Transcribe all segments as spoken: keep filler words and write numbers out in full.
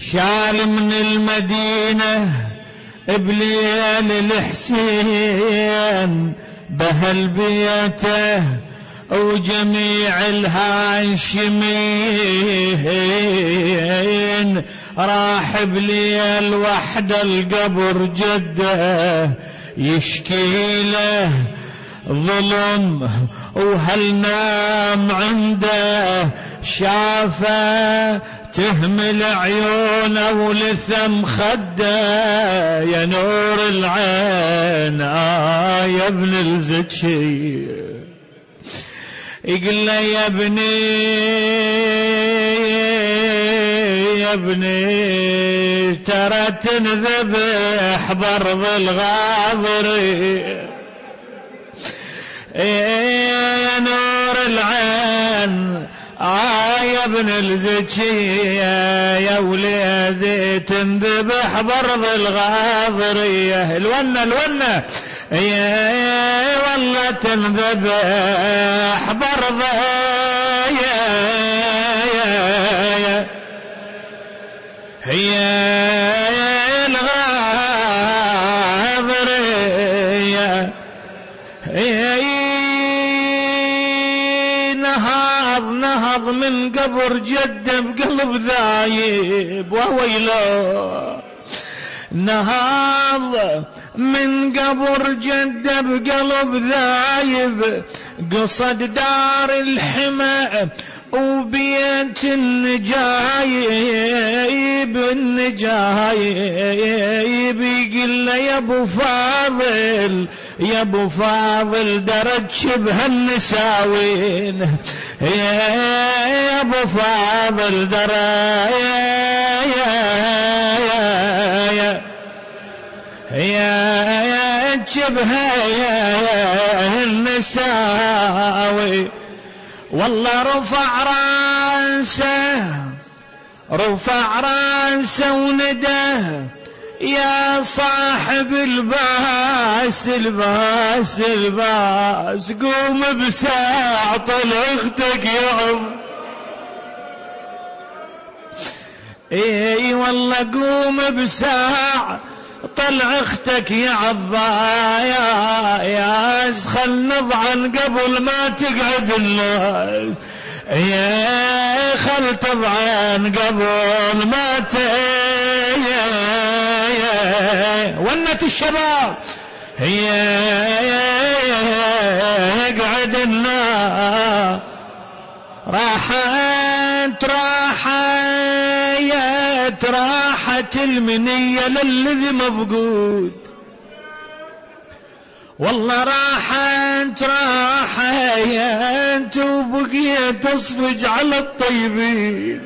شال من المدينة بليل الحسين بهل بيته وجميع الهاشمين، راح بليل وحد القبر جده يشكي له ظلم، وهل نام عنده شافه تهمل عيونه ولثم خده، يا نور العين آه يا ابن الزكي، يقول له يا ابني يا ابني ترى تنذبح برض الغاضري، يا نور العين آه يا ابن الزكية يا وليدي تنذبح برض الغاضرية، الونة الونة يا والله تنذبح برض يا يا يا هي الغاضرية، نهض نهض من قبر جده بقلب ذايب وويله، نهض من قبر جده بقلب ذايب، قصد دار الحمى وبيت النجايب النجايب، يقول له يا ابو فاضل يا ابو فاضل درج شبه النساوين، يا ابو فاضل درج يا شبه النساوي، والله رفع راسه رفع راسه ونده يا صاحب الباس الباس الباس، قوم بساعة طلع اختك يا عم، اي والله قوم بساعة طلع اختك يا عبايا، يا خل نضعن قبل ما تقعد الناس، يا خل طبعا قبل ما ت ونت الشباب هي قعد الناس، راحت راحت راحت المنية للذي مفقود، والله راحت راحت وبقيت تصفج على الطيبين،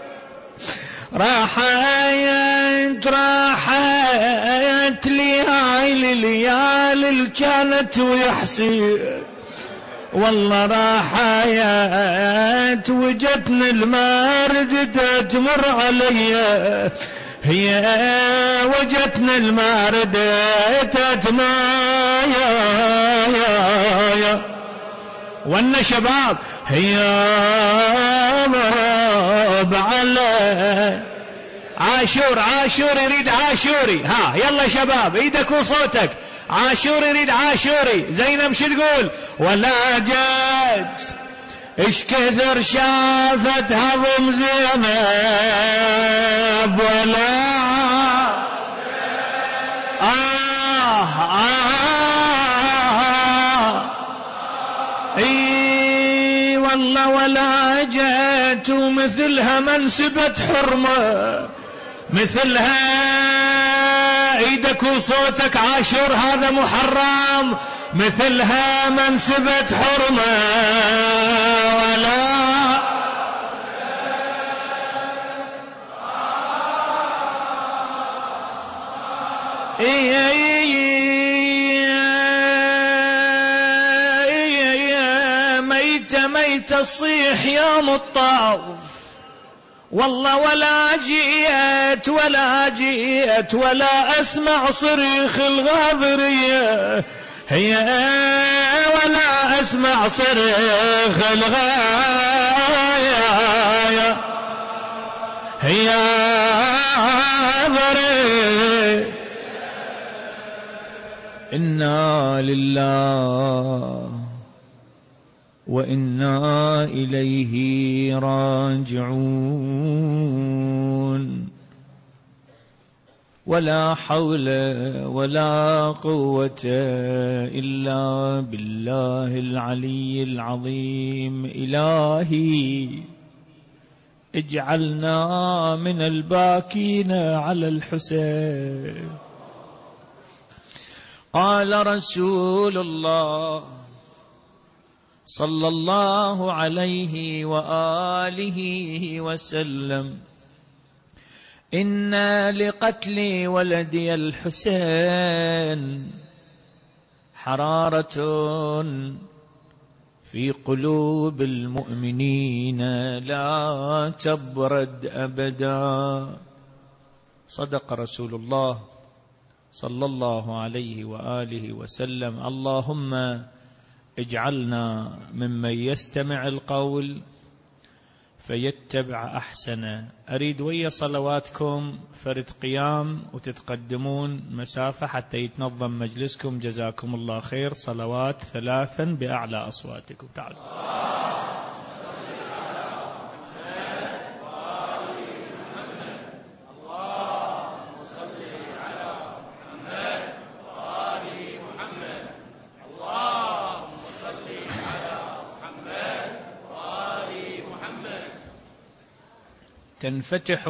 راحت راحت ليالي ليالي كانت ويحسين، والله راحت وجتني الماردة تمر علي، هي وجتني الماردة تمر يا يا يا وانا شباب هي على عاشور عاشور يريد عاشوري، ها يلا شباب ايدك وصوتك، عاشور يريد عاشوري، زينب شو تقول؟ ولا جت ايش كثر شافت هضم زينب ولا آه آه اي والله ولا جت ومثلها منسبة حرمة، مثلها ايدك وصوتك عاشور هذا محرم، مثلها منسبة حرمة ولا ميتة ميتة الصيح يا مطاف، والله ولا جيت ولا جيت ولا أسمع صريخ الغاضرية، هي ولا أسمع صريخ الغاية، هي حضره. إنا لله وإنا إليه راجعون. ولا حول ولا قوة إلا بالله العلي العظيم. إلهي اجعلنا من الباكين على الحسين. قال رسول الله صلى الله عليه وآله وسلم: إن لقتل ولدي الحسين حرارة في قلوب المؤمنين لا تبرد أبدا. صدق رسول الله صلى الله عليه وآله وسلم. اللهم اجعلنا ممن يستمع القول فيتبع أحسنه. أريد ويا صلواتكم فرد قيام وتتقدمون مسافة حتى يتنظم مجلسكم. جزاكم الله خير. صلوات ثلاثا بأعلى أصواتكم. تعالوا. تنفتح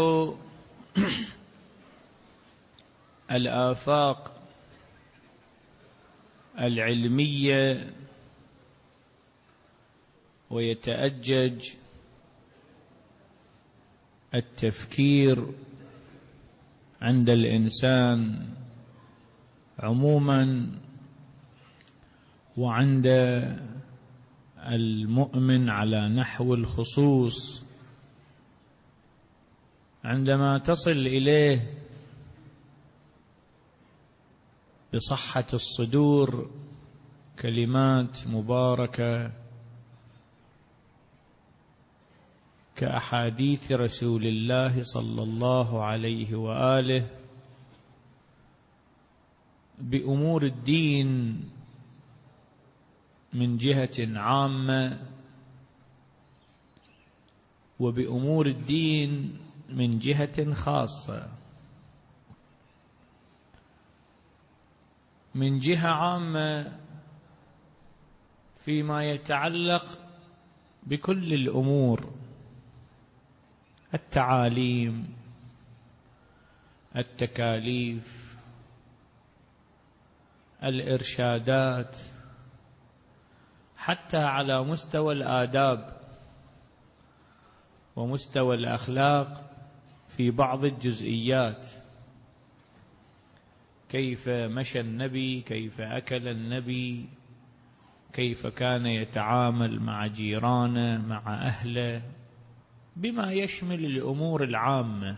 الآفاق العلمية ويتأجج التفكير عند الإنسان عموما وعند المؤمن على نحو الخصوص عندما تصل إليه بصحة الصدور كلمات مباركة كأحاديث رسول الله صلى الله عليه وآله بأمور الدين من جهة عامة وبأمور الدين من جهة خاصة. من جهة عامة فيما يتعلق بكل الأمور: التعاليم، التكاليف، الإرشادات، حتى على مستوى الآداب ومستوى الأخلاق في بعض الجزئيات. كيف مشى النبي، كيف أكل النبي، كيف كان يتعامل مع جيرانه مع أهله، بما يشمل الأمور العامة.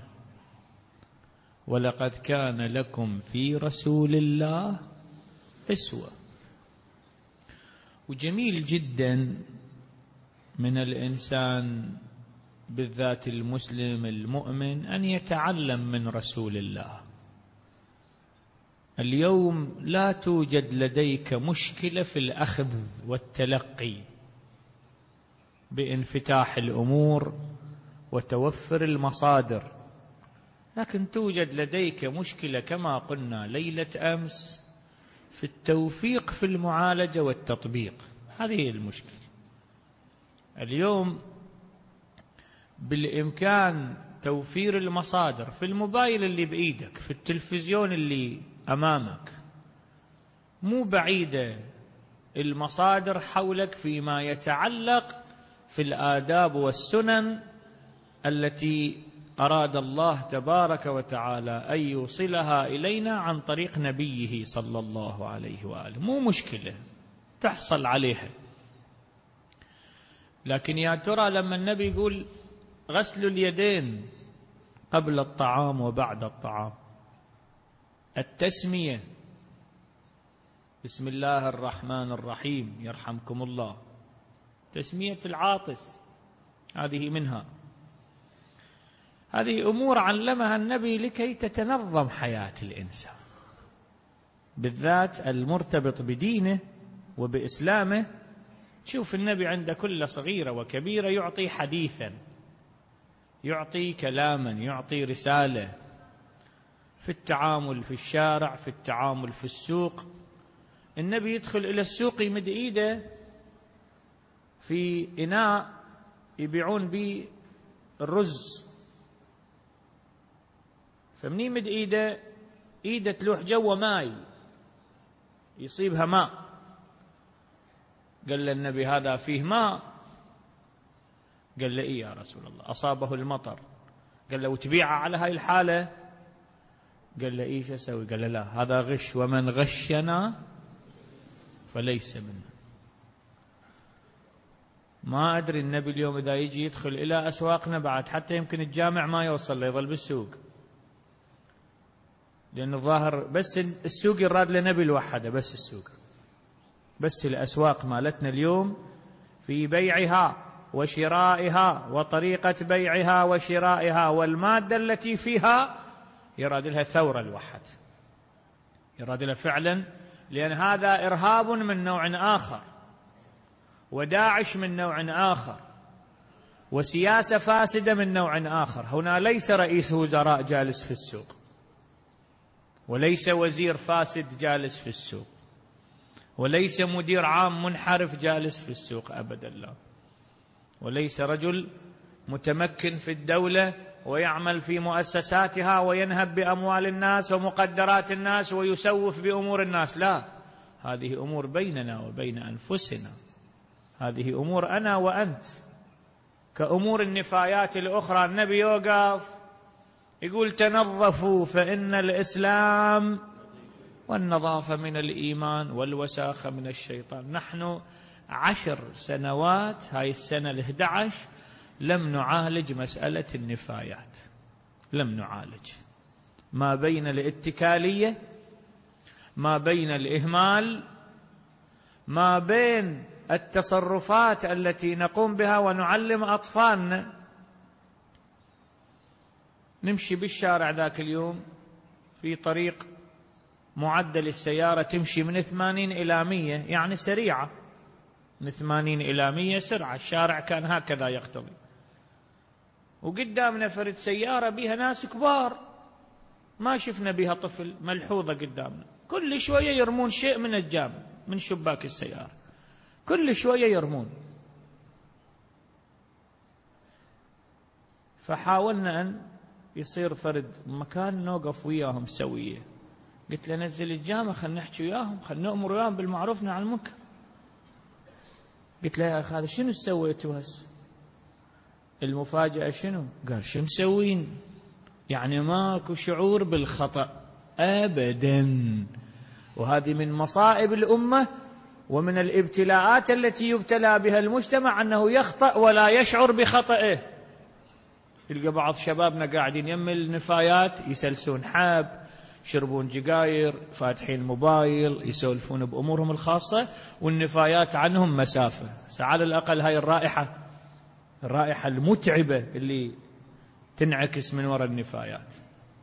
ولقد كان لكم في رسول الله أسوة. وجميل جدا من الإنسان بالذات المسلم المؤمن أن يتعلم من رسول الله. اليوم لا توجد لديك مشكلة في الأخذ والتلقي بانفتاح الأمور وتوفر المصادر، لكن توجد لديك مشكلة كما قلنا ليلة أمس في التوفيق في المعالجة والتطبيق. هذه المشكلة. اليوم بالإمكان توفير المصادر في الموبايل اللي بإيدك، في التلفزيون اللي أمامك، مو بعيدة المصادر حولك فيما يتعلق في الآداب والسنن التي أراد الله تبارك وتعالى أن يوصلها إلينا عن طريق نبيه صلى الله عليه وآله. مو مشكلة تحصل عليها. لكن يا ترى لما النبي يقول غسل اليدين قبل الطعام وبعد الطعام، التسمية بسم الله الرحمن الرحيم يرحمكم الله، تسمية العاطس هذه منها. هذه أمور علمها النبي لكي تتنظم حياة الإنسان، بالذات المرتبط بدينه وبإسلامه. شوف النبي عند كل صغيرة وكبيرة يعطي حديثا، يعطي كلاما، يعطي رسالة في التعامل في الشارع، في التعامل في السوق. النبي يدخل إلى السوق يمد إيده في إناء يبيعون به الرز، فمن يمد إيده إيده تلوح جوا ماي يصيبها ماء. قال له النبي هذا فيه ماء؟ قال له إيه يا رسول الله، أصابه المطر. قال له وتبيعه على هاي الحالة؟ قال له إيش أسوي؟ قال له لا، هذا غش، ومن غشنا فليس منا. ما أدري النبي اليوم إذا يجي يدخل إلى أسواقنا بعد حتى يمكن الجامع ما يوصل له، يظل بالسوق، لأن الظاهر بس السوق يراد لنبي الوحدة، بس السوق، بس الأسواق مالتنا اليوم في بيعها وشرائها وطريقة بيعها وشرائها والمادة التي فيها يراد لها ثورة الوحد، يراد لها فعلا، لأن هذا إرهاب من نوع آخر، وداعش من نوع آخر، وسياسة فاسدة من نوع آخر. هنا ليس رئيس وزراء جالس في السوق، وليس وزير فاسد جالس في السوق، وليس مدير عام منحرف جالس في السوق أبدا لا، وليس رجل متمكن في الدولة ويعمل في مؤسساتها وينهب بأموال الناس ومقدرات الناس ويسوف بأمور الناس، لا، هذه أمور بيننا وبين أنفسنا، هذه أمور أنا وأنت، كأمور النفايات الأخرى. النبي يوقف يقول تنظفوا فإن الإسلام والنظافة من الإيمان والوساخة من الشيطان. نحن عشر سنوات، هاي السنة الإحدى عشر، لم نعالج مسألة النفايات، لم نعالج، ما بين الاتكالية، ما بين الإهمال، ما بين التصرفات التي نقوم بها ونعلم أطفالنا. نمشي بالشارع ذاك اليوم في طريق معدل السيارة تمشي من ثمانين إلى مية، يعني سريعة، من ثمانين إلى مية سرعة، الشارع كان هكذا يقتضي، وقدامنا فرد سيارة بها ناس كبار، ما شفنا بها طفل، ملحوظة قدامنا، كل شوية يرمون شيء من الجامع من شباك السيارة، كل شوية يرمون. فحاولنا أن يصير فرد مكان نوقف وياهم سوية، قلت له نزل الجامع خلنا نحكي وياهم، خلنا نأمر وياهم بالمعروف عن المنكر. قلت له يا أخي هذا شنو سويتوا هسه؟ المفاجأة شنو؟ قال شو مسوين؟ يعني ماكو شعور بالخطأ أبدا. وهذه من مصائب الأمة ومن الابتلاءات التي يبتلى بها المجتمع، أنه يخطأ ولا يشعر بخطئه. تلقى بعض شبابنا قاعدين يم النفايات يسلسون حاب، يشربون جقاير، فاتحين موبايل، يسولفون بأمورهم الخاصة، والنفايات عنهم مسافة. على الأقل هاي الرائحة، الرائحة المتعبة اللي تنعكس من وراء النفايات.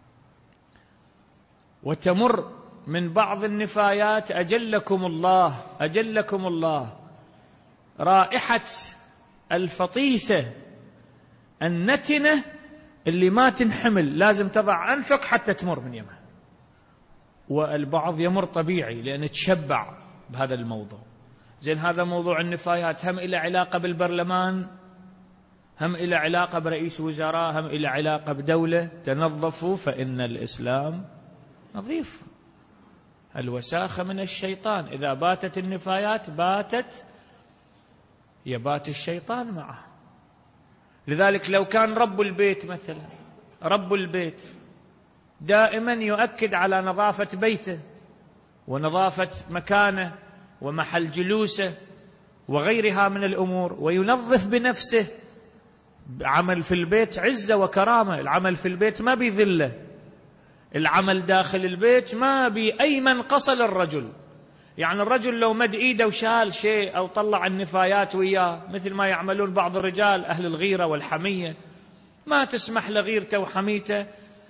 وتمر من بعض النفايات أجلكم الله أجلكم الله رائحة الفطيسة النتنة اللي ما تنحمل، لازم تضع أنفك حتى تمر من يمها. والبعض يمر طبيعي لأن تشبع بهذا الموضوع. زين هذا موضوع النفايات هم إلى علاقة بالبرلمان، هم إلى علاقة برئيس وزراء، هم إلى علاقة بدولة. تنظفوا فإن الإسلام نظيف. الوساخة من الشيطان، إذا باتت النفايات باتت يبات الشيطان معه. لذلك لو كان رب البيت مثلا، رب البيت دائما يؤكد على نظافة بيته ونظافة مكانه ومحل جلوسه وغيرها من الأمور، وينظف بنفسه، عمل في البيت عزة وكرامة، العمل في البيت ما بيذله، العمل داخل البيت ما بأي منقصة للرجل. يعني الرجل لو مد إيده وشال شيء أو طلع النفايات وياه مثل ما يعملون بعض الرجال أهل الغيرة والحمية، ما تسمح لغيرته وحميته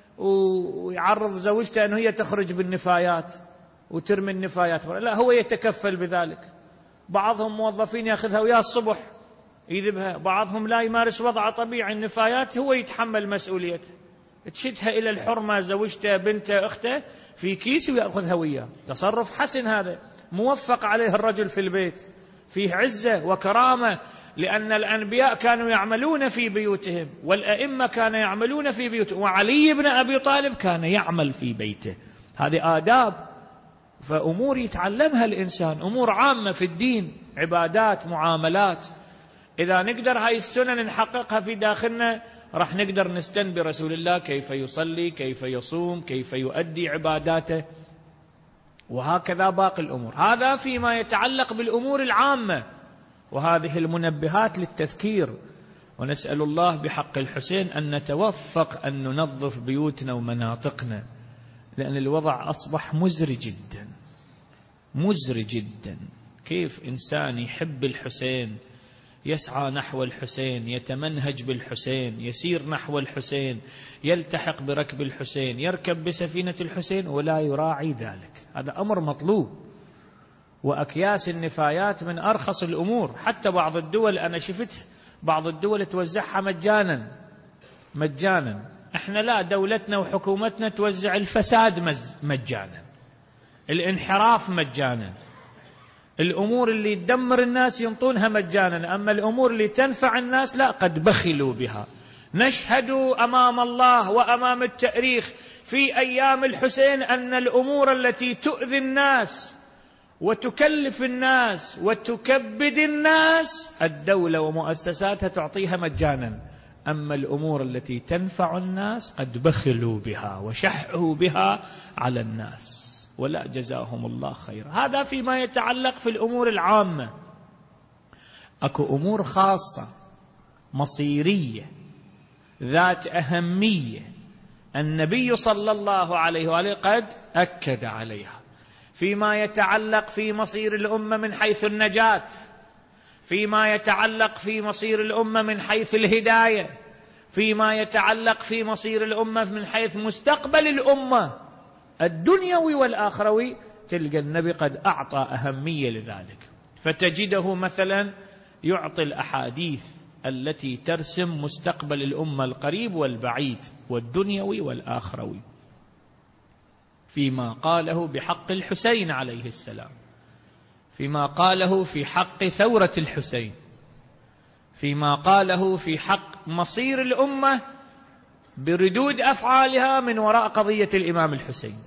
ويعرض زوجته أنه هي تخرج بالنفايات وترمي النفايات، لا، هو يتكفل بذلك. بعضهم موظفين يأخذها وياه الصبح يذبها، بعضهم لا يمارس وضع طبيعي، النفايات هو يتحمل مسؤوليته، تشدها إلى الحرمة زوجته بنته أخته في كيس ويأخذها وياه. تصرف حسن هذا، موفق عليه الرجل في البيت، فيه عزة وكرامة، لأن الأنبياء كانوا يعملون في بيوتهم، والأئمة كانوا يعملون في بيوتهم، وعلي بن أبي طالب كان يعمل في بيته. هذه آداب، فأمور يتعلمها الإنسان، أمور عامة في الدين، عبادات، معاملات. إذا نقدر هاي السنن نحققها في داخلنا راح نقدر نستن برسول الله كيف يصلي، كيف يصوم، كيف يؤدي عباداته، وهكذا باقي الأمور. هذا فيما يتعلق بالأمور العامة، وهذه المنبهات للتذكير. ونسأل الله بحق الحسين أن نتوفق أن ننظف بيوتنا ومناطقنا، لأن الوضع أصبح مزري جدا، مزري جدا. كيف إنسان يحب الحسين، يسعى نحو الحسين، يتمنهج بالحسين، يسير نحو الحسين، يلتحق بركب الحسين، يركب بسفينة الحسين، ولا يراعي ذلك؟ هذا أمر مطلوب. وأكياس النفايات من أرخص الأمور، حتى بعض الدول أنا شفت بعض الدول توزعها مجانا مجانا. احنا لا، دولتنا وحكومتنا توزع الفساد مجانا، الانحراف مجانا، الأمور اللي تدمر الناس ينطونها مجانا، أما الأمور اللي تنفع الناس لا، قد بخلوا بها. نشهد أمام الله وأمام التاريخ في أيام الحسين أن الأمور التي تؤذي الناس وتكلف الناس وتكبد الناس الدولة ومؤسساتها تعطيها مجانا، أما الأمور التي تنفع الناس قد بخلوا بها وشحوا بها على الناس، ولا جزاهم الله خير. هذا فيما يتعلق في الأمور العامة. أكو أمور خاصة مصيرية ذات أهمية النبي صلى الله عليه وآله قد أكد عليها، فيما يتعلق في مصير الأمة من حيث النجاة، فيما يتعلق في مصير الأمة من حيث الهداية، فيما يتعلق في مصير الأمة من حيث مستقبل الأمة الدنيوي والآخروي. تلقى النبي قد أعطى أهمية لذلك، فتجده مثلا يعطي الأحاديث التي ترسم مستقبل الأمة القريب والبعيد والدنيوي والآخروي، فيما قاله بحق الحسين عليه السلام، فيما قاله في حق ثورة الحسين، فيما قاله في حق مصير الأمة بردود أفعالها من وراء قضية الإمام الحسين.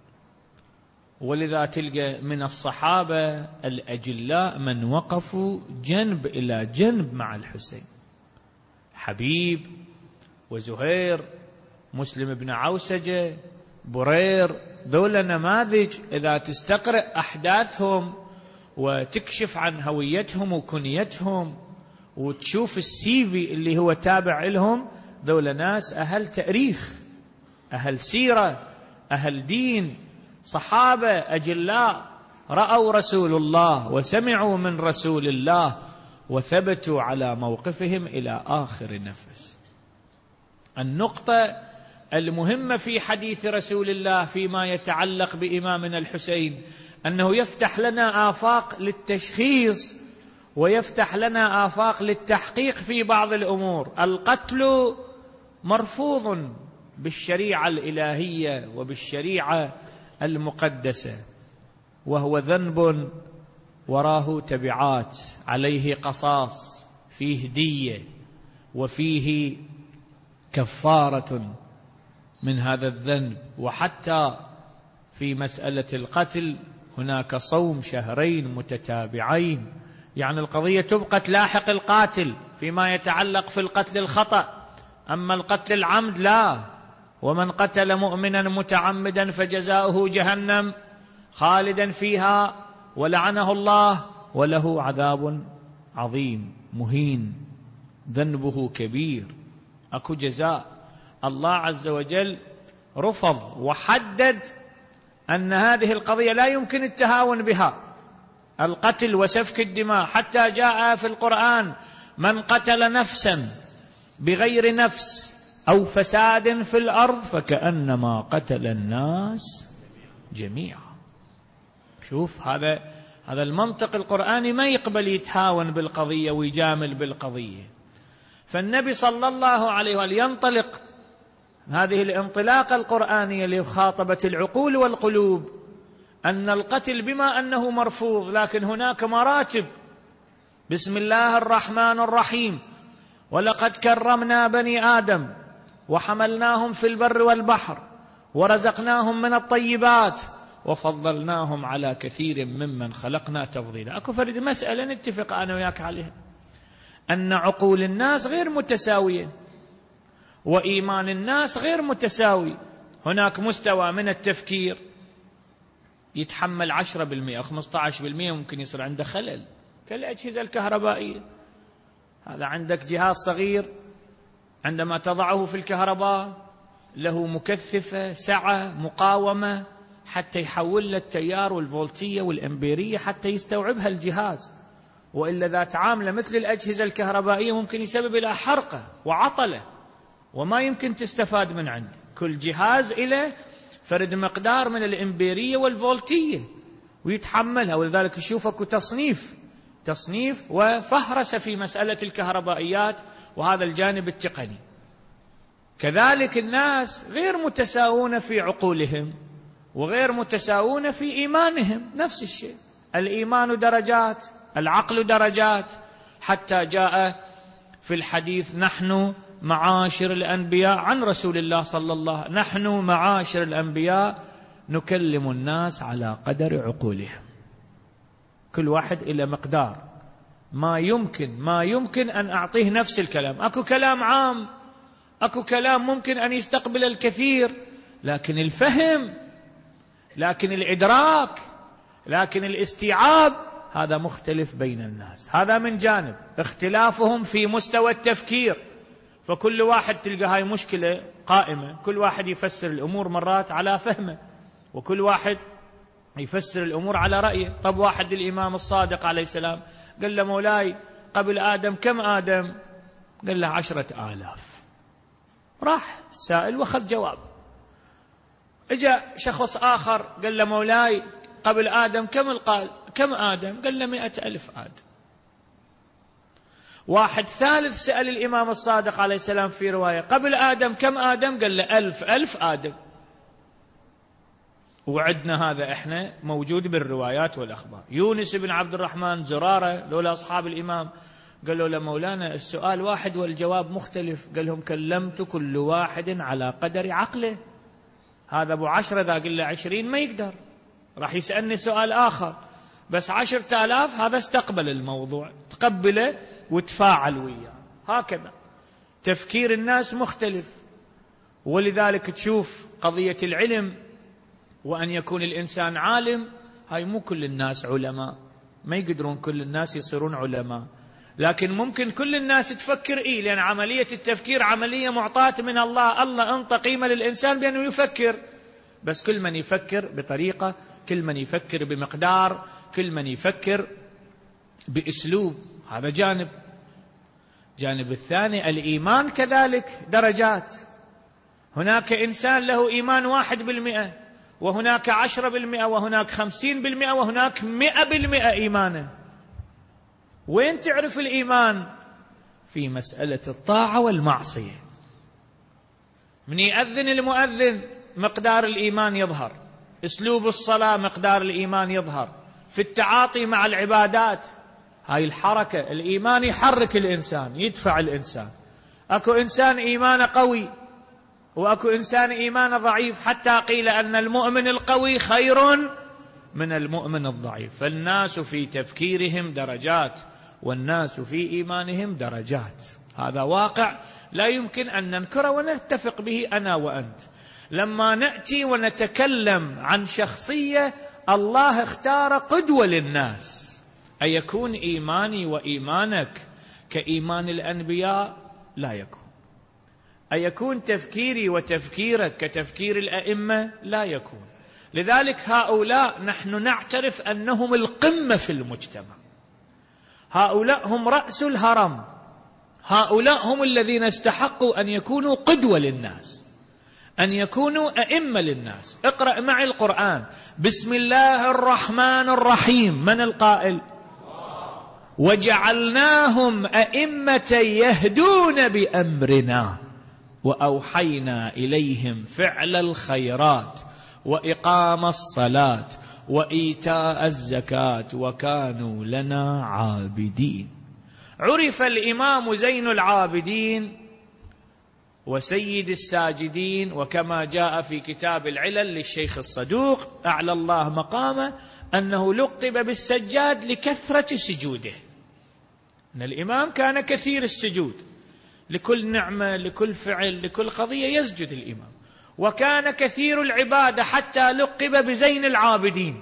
ولذا تلقى من الصحابة الأجلاء من وقفوا جنب إلى جنب مع الحسين، حبيب وزهير، مسلم بن عوسجة، برير، ذولا نماذج إذا تستقرأ أحداثهم وتكشف عن هويتهم وكنيتهم وتشوف السيفي اللي هو تابع لهم، ذولا ناس أهل تاريخ، أهل سيرة، أهل دين، صحابة أجلاء رأوا رسول الله وسمعوا من رسول الله وثبتوا على موقفهم إلى آخر نفس. النقطة المهمة في حديث رسول الله فيما يتعلق بإمامنا الحسين أنه يفتح لنا آفاق للتشخيص ويفتح لنا آفاق للتحقيق في بعض الأمور. القتل مرفوض بالشريعة الإلهية وبالشريعة المقدسة، وهو ذنب وراه تبعات، عليه قصاص، فيه دية، وفيه كفارة من هذا الذنب. وحتى في مسألة القتل هناك صوم شهرين متتابعين، يعني القضية تبقى تلاحق القاتل فيما يتعلق في القتل الخطأ، أما القتل العمد لا. ومن قتل مؤمنا متعمدا فجزاؤه جهنم خالدا فيها ولعنه الله وله عذاب عظيم مهين، ذنبه كبير، أكو جزاء. الله عز وجل رفض وحدد أن هذه القضية لا يمكن التهاون بها، القتل وسفك الدماء، حتى جاء في القرآن من قتل نفسا بغير نفس أو فساد في الأرض فكأنما قتل الناس جميعا. شوف هذا هذا المنطق القرآني ما يقبل يتهاون بالقضية ويجامل بالقضية. فالنبي صلى الله عليه وآله ينطلق هذه الانطلاقة القرآنية لمخاطبة العقول والقلوب أن القتل بما أنه مرفوض لكن هناك مراتب. بسم الله الرحمن الرحيم ولقد كرمنا بني آدم وحملناهم في البر والبحر ورزقناهم من الطيبات وفضلناهم على كثير ممن خلقنا تفضيلا. أكو فرد مسألة نتفق أنا وياك عليها، أن عقول الناس غير متساوية وإيمان الناس غير متساوي. هناك مستوى من التفكير يتحمل عشرة بالمئة أو خمسة عشر بالمئة ممكن يصير عنده خلل كالأجهزة الكهربائية. هذا عندك جهاز صغير عندما تضعه في الكهرباء له مكثفة سعة مقاومة حتى يحول التيار والفولتية والأمبيرية حتى يستوعبها الجهاز، وإلا ذات عاملة مثل الأجهزة الكهربائية ممكن يسبب إلى حرقة وعطلة وما يمكن تستفاد من عنده. كل جهاز إلى فرد مقدار من الأمبيرية والفولتية ويتحملها، ولذلك يشوفك تصنيف تصنيف وفهرس في مسألة الكهربائيات وهذا الجانب التقني. كذلك الناس غير متساوون في عقولهم وغير متساوون في إيمانهم، نفس الشيء. الإيمان درجات، العقل درجات، حتى جاء في الحديث نحن معاشر الأنبياء عن رسول الله صلى الله عليه وسلم، نحن معاشر الأنبياء نكلم الناس على قدر عقولهم، كل واحد إلى مقدار ما يمكن ما يمكن أن أعطيه نفس الكلام. أكو كلام عام، أكو كلام ممكن أن يستقبل الكثير، لكن الفهم، لكن الإدراك، لكن الاستيعاب هذا مختلف بين الناس. هذا من جانب اختلافهم في مستوى التفكير، فكل واحد تلقى هاي مشكلة قائمة، كل واحد يفسر الأمور مرات على فهمه وكل واحد يفسر الأمور على رأيه. طب واحد الإمام الصادق عليه السلام قال له مولاي قبل آدم كم آدم؟ قال له عشرة آلاف. راح السائل وأخذ جواب. اجا شخص آخر قال له مولاي قبل آدم كم القال كم آدم؟ قال له مئة ألف آدم. واحد ثالث سأل الإمام الصادق عليه السلام في رواية قبل آدم كم آدم؟ قال له ألف ألف آدم. وعدنا هذا إحنا موجود بالروايات والأخبار. يونس بن عبد الرحمن زرارة لولا أصحاب الإمام قالوا له مولانا السؤال واحد والجواب مختلف. قال لهم كلمت كل واحد على قدر عقله. هذا أبو عشرة ذا قل له عشرين ما يقدر، راح يسألني سؤال آخر، بس عشرة آلاف هذا استقبل الموضوع تقبله وتفاعل وياه. هكذا تفكير الناس مختلف. ولذلك تشوف قضية العلم وأن يكون الإنسان عالم، هاي مو كل الناس علماء، ما يقدرون كل الناس يصيرون علماء، لكن ممكن كل الناس تفكر إيه، لأن عملية التفكير عملية معطاة من الله. الله أنطى قيمة للإنسان بأنه يفكر، بس كل من يفكر بطريقة، كل من يفكر بمقدار، كل من يفكر بأسلوب. هذا جانب. جانب الثاني الإيمان كذلك درجات. هناك إنسان له إيمان واحد بالمئة، وهناك عشرة بالمئة، وهناك خمسين بالمئة، وهناك مئة بالمئة إيمانه. وين تعرف الإيمان؟ في مسألة الطاعة والمعصية. من يأذن المؤذن مقدار الإيمان يظهر، أسلوب الصلاة مقدار الإيمان يظهر، في التعاطي مع العبادات. هاي الحركة الإيمان يحرك الإنسان، يدفع الإنسان. أكو إنسان إيمانه قوي وأكو إنسان إيمانه ضعيف، حتى قيل أن المؤمن القوي خير من المؤمن الضعيف. فالناس في تفكيرهم درجات والناس في إيمانهم درجات. هذا واقع لا يمكن أن ننكره ونتفق به أنا وأنت. لما نأتي ونتكلم عن شخصية الله اختار قدوة للناس، أيكون إيماني وإيمانك كإيمان الأنبياء؟ لا يكون. أيكون تفكيري وتفكيرك كتفكير الأئمة؟ لا يكون. لذلك هؤلاء نحن نعترف أنهم القمة في المجتمع، هؤلاء هم رأس الهرم، هؤلاء هم الذين استحقوا أن يكونوا قدوة للناس، أن يكونوا أئمة للناس. اقرأ معي القرآن. بسم الله الرحمن الرحيم. من القائل؟ وجعلناهم أئمة يهدون بأمرنا وأوحينا إليهم فعل الخيرات وإقام الصلاة وإيتاء الزكاة وكانوا لنا عابدين. عرف الإمام زين العابدين وسيد الساجدين، وكما جاء في كتاب العلل للشيخ الصدوق أعلى الله مقامه أنه لقب بالسجاد لكثرة سجوده. أن الإمام كان كثير السجود، لكل نعمة لكل فعل لكل قضية يسجد الإمام، وكان كثير العبادة حتى لقب بزين العابدين.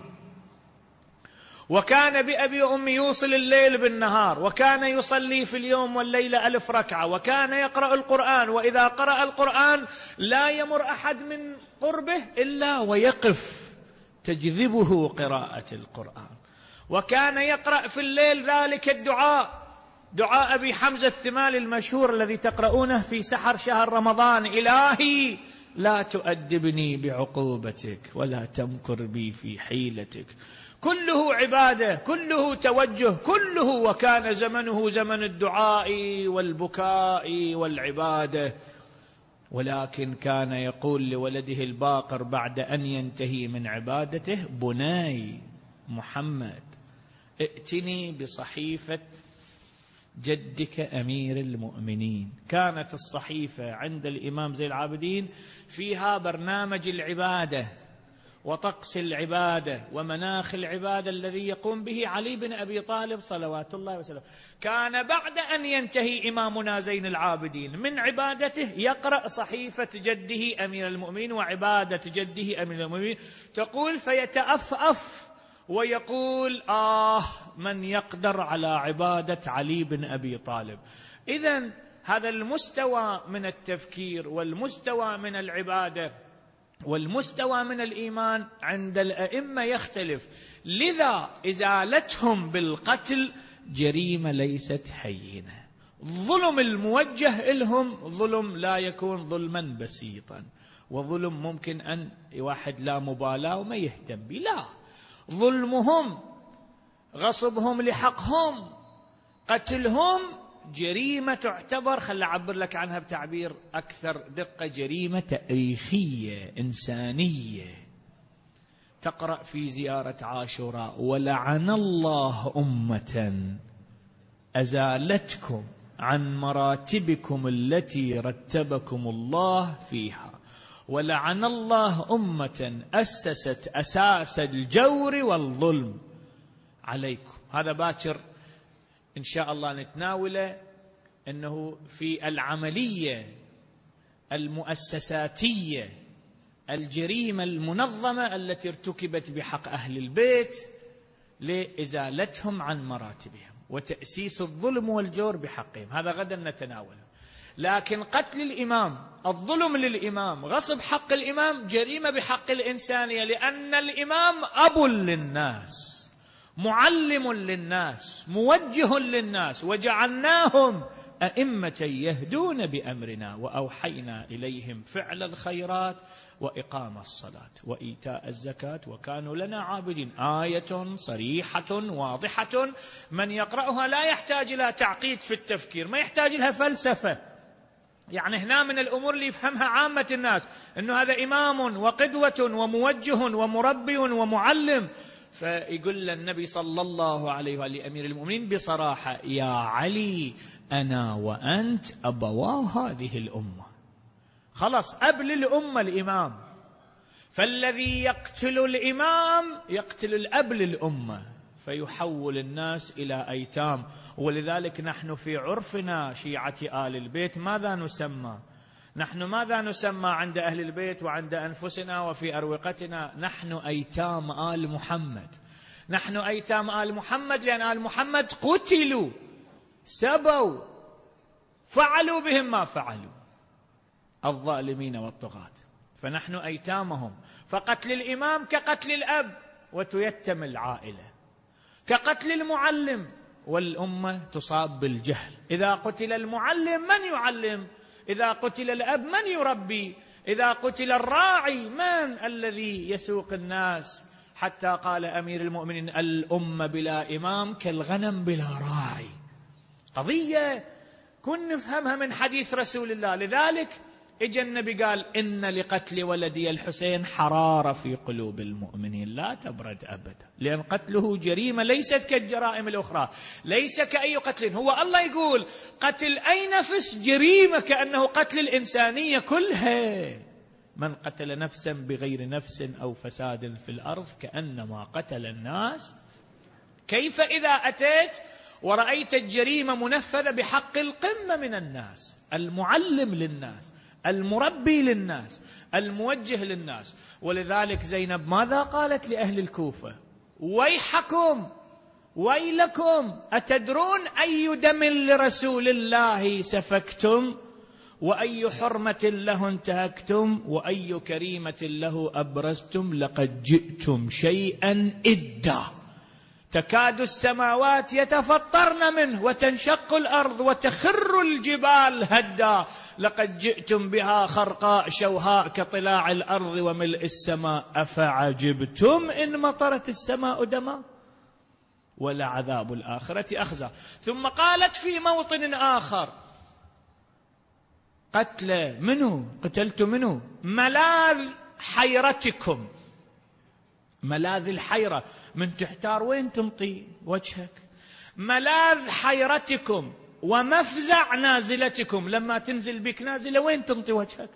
وكان بأبي أمي يوصل الليل بالنهار، وكان يصلي في اليوم والليلة ألف ركعة، وكان يقرأ القرآن، وإذا قرأ القرآن لا يمر أحد من قربه إلا ويقف تجذبه قراءة القرآن. وكان يقرأ في الليل ذلك الدعاء، دعاء أبي حمزة الثمالي المشهور الذي تقرؤونه في سحر شهر رمضان: إلهي لا تؤدبني بعقوبتك ولا تمكر بي في حيلتك. كله عبادة، كله توجه، كله. وكان زمنه زمن الدعاء والبكاء والعبادة. ولكن كان يقول لولده الباقر بعد أن ينتهي من عبادته: بني محمد ائتني بصحيفة جدك أمير المؤمنين. كانت الصحيفة عند الإمام زين العابدين فيها برنامج العبادة وطقس العبادة ومناخ العبادة الذي يقوم به علي بن أبي طالب صلوات الله وسلامه. كان بعد أن ينتهي إمامنا زين العابدين من عبادته يقرأ صحيفة جده أمير المؤمنين وعبادة جده أمير المؤمنين، تقول: فيتأفأف ويقول: آه من يقدر على عبادة علي بن أبي طالب. إذن هذا المستوى من التفكير والمستوى من العبادة والمستوى من الإيمان عند الأئمة يختلف. لذا إزالتهم بالقتل جريمة ليست هينة. الظلم الموجه لهم ظلم لا يكون ظلما بسيطا، وظلم ممكن أن واحد لا مبالاة وما يهتم به، لا، ظلمهم، غصبهم لحقهم، قتلهم جريمة تعتبر، خل أعبر لك عنها بتعبير أكثر دقة، جريمة تاريخية إنسانية. تقرأ في زيارة عاشوراء: ولعن الله أمة أزالتكم عن مراتبكم التي رتبكم الله فيها، ولعن الله أمة أسست أساس الجور والظلم عليكم. هذا باكر إن شاء الله نتناوله، أنه في العملية المؤسساتية الجريمة المنظمة التي ارتكبت بحق أهل البيت لإزالتهم عن مراتبهم وتأسيس الظلم والجور بحقهم، هذا غدا نتناوله. لكن قتل الإمام، الظلم للإمام، غصب حق الإمام جريمة بحق الإنسانية، لأن الإمام أب للناس، معلم للناس، موجه للناس. وجعلناهم أئمة يهدون بأمرنا وأوحينا إليهم فعل الخيرات وإقام الصلاة وإيتاء الزكاة وكانوا لنا عابدين. آية صريحة واضحة، من يقرأها لا يحتاج إلى تعقيد في التفكير، ما يحتاج لها فلسفة. يعني هنا من الأمور اللي يفهمها عامة الناس أنه هذا إمام وقدوة وموجه ومربي ومعلم. فيقول النبي صلى الله عليه وآله أمير المؤمنين بصراحة: يا علي أنا وأنت أبوا هذه الأمة. خلاص، أب للأمة الإمام، فالذي يقتل الإمام يقتل الأب للأمة، فيحول الناس إلى أيتام. ولذلك نحن في عرفنا شيعة آل البيت ماذا نسمى؟ نحن ماذا نسمى عند أهل البيت وعند أنفسنا وفي أروقتنا؟ نحن أيتام آل محمد. نحن أيتام آل محمد لأن آل محمد قتلوا، سبوا، فعلوا بهم ما فعلوا الظالمين والطغاة، فنحن أيتامهم. فقتل الإمام كقتل الأب وتيتم العائلة، كقتل المعلم والأمة تصاب بالجهل. إذا قتل المعلم من يعلم؟ إذا قتل الأب من يربي؟ إذا قتل الراعي من الذي يسوق الناس؟ حتى قال أمير المؤمنين: الأمة بلا إمام كالغنم بلا راعي. قضية كن نفهمها من حديث رسول الله. لذلك اجى النبي قال: إن لقتل ولدي الحسين حرارة في قلوب المؤمنين لا تبرد أبدا، لأن قتله جريمة ليست كالجرائم الأخرى، ليس كأي قتل. هو الله يقول قتل أي نفس جريمة كأنه قتل الإنسانية كلها. من قتل نفسا بغير نفس أو فساد في الأرض كأنما قتل الناس. كيف إذا أتيت ورأيت الجريمة منفذة بحق القمة من الناس، المعلم للناس، المربي للناس، الموجه للناس؟ ولذلك زينب ماذا قالت لأهل الكوفة؟ ويحكم ويلكم أتدرون أي دم لرسول الله سفكتم، وأي حرمة له انتهكتم، وأي كريمة له أبرزتم؟ لقد جئتم شيئا إدا تكاد السماوات يتفطرن منه وتنشق الأرض وتخر الجبال هدا، لقد جئتم بها خرقاء شوهاء كطلاع الأرض وملء السماء، أفعجبتم إن مطرت السماء دما ولعذاب الآخرة أخزى. ثم قالت في موطن آخر: قتل منه قتلت منه ملاذ حيرتكم. ملاذ الحيرة، من تحتار وين تمطي وجهك. ملاذ حيرتكم ومفزع نازلتكم، لما تنزل بك نازلة وين تمطي وجهك.